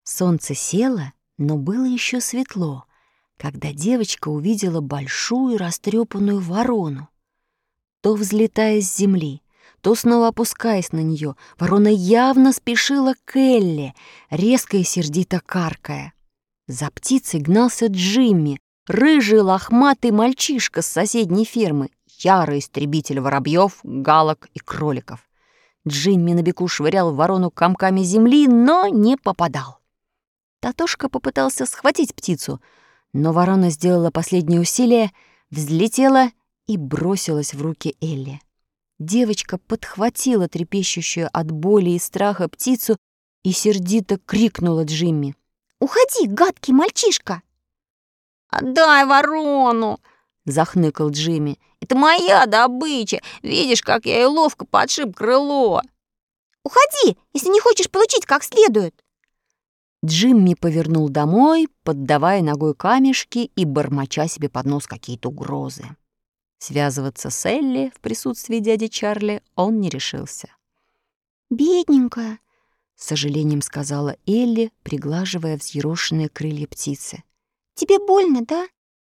Солнце село, но было еще светло, когда девочка увидела большую растрепанную ворону. То взлетая с земли, то снова опускаясь на нее, ворона явно спешила к Элли, резко и сердито каркая. За птицей гнался Джимми, рыжий лохматый мальчишка с соседней фермы, ярый истребитель воробьев, галок и кроликов. Джимми на беку швырял ворону комками земли, но не попадал. Татошка попытался схватить птицу, но ворона сделала последнее усилие, взлетела и бросилась в руки Элли. Девочка подхватила трепещущую от боли и страха птицу и сердито крикнула Джимми: «Уходи, гадкий мальчишка!» «Отдай ворону!» — захныкал Джимми. «Это моя добыча! Видишь, как я ей ловко подшиб крыло!» «Уходи, если не хочешь получить как следует!» Джимми повернул домой, поддавая ногой камешки и бормоча себе под нос какие-то угрозы. Связываться с Элли в присутствии дяди Чарли он не решился. «Бедненькая», — с сожалением сказала Элли, приглаживая взъерошенные крылья птицы. «Тебе больно, да?»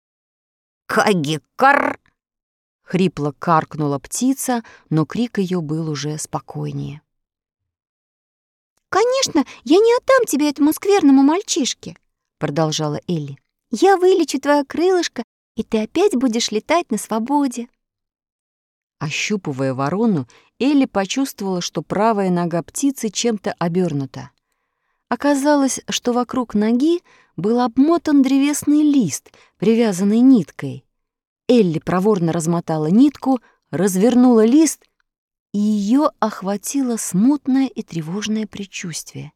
«Каги-кар!» — хрипло каркнула птица, но крик ее был уже спокойнее. «Конечно, я не отдам тебя этому скверному мальчишке», — продолжала Элли. «Я вылечу твое крылышко, и ты опять будешь летать на свободе». Ощупывая ворону, Элли почувствовала, что правая нога птицы чем-то обернута. Оказалось, что вокруг ноги был обмотан древесный лист, привязанный ниткой. Элли проворно размотала нитку, развернула лист, и ее охватило смутное и тревожное предчувствие.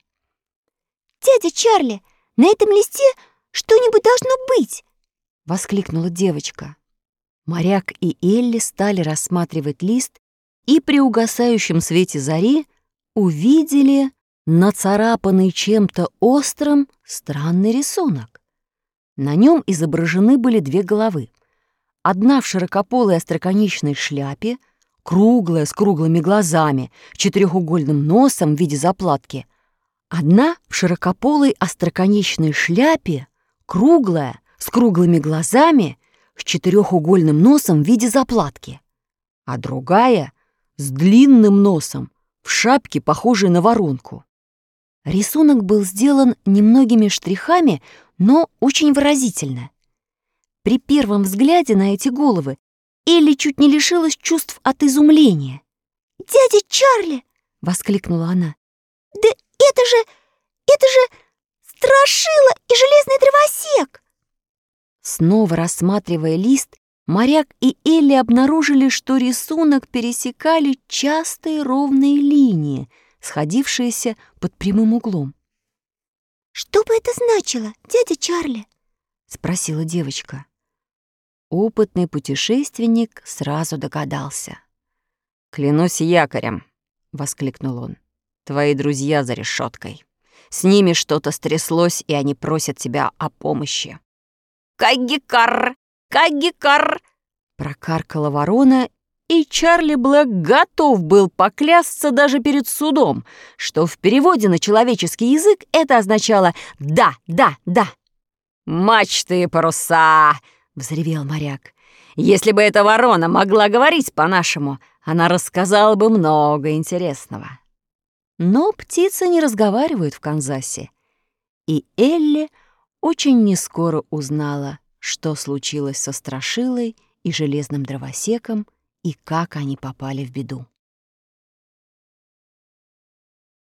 «Дядя Чарли, на этом листе что-нибудь должно быть!» — воскликнула девочка. Моряк и Элли стали рассматривать лист и при угасающем свете зари увидели нацарапанный чем-то острым странный рисунок. На нем изображены были две головы. Одна в широкополой остроконечной шляпе, круглая, с круглыми глазами, четырехугольным носом в виде заплатки. Одна в широкополой остроконечной шляпе, круглая, с круглыми глазами, с четырехугольным носом в виде заплатки. А другая с длинным носом, в шапке, похожей на воронку. Рисунок был сделан немногими штрихами, но очень выразительно. При первом взгляде на эти головы Элли чуть не лишилась чувств от изумления. «Дядя Чарли!» — воскликнула она. «Да это же Страшила и Железный Дровосек!» Снова рассматривая лист, моряк и Элли обнаружили, что рисунок пересекали частые ровные линии, сходившиеся под прямым углом. «Что бы это значило, дядя Чарли?» — спросила девочка. Опытный путешественник сразу догадался. «Клянусь якорем!» — воскликнул он. «Твои друзья за решеткой. С ними что-то стряслось, и они просят тебя о помощи». «Каги-кар! Каги-кар!» — прокаркала ворона, и Чарли Блэк готов был поклясться даже перед судом, что в переводе на человеческий язык это означало «да, да, да». «Мачты и паруса!» — взревел моряк. «Если бы эта ворона могла говорить по-нашему, она рассказала бы много интересного». Но птицы не разговаривают в Канзасе, и Элли очень нескоро узнала, что случилось со Страшилой и Железным Дровосеком и как они попали в беду.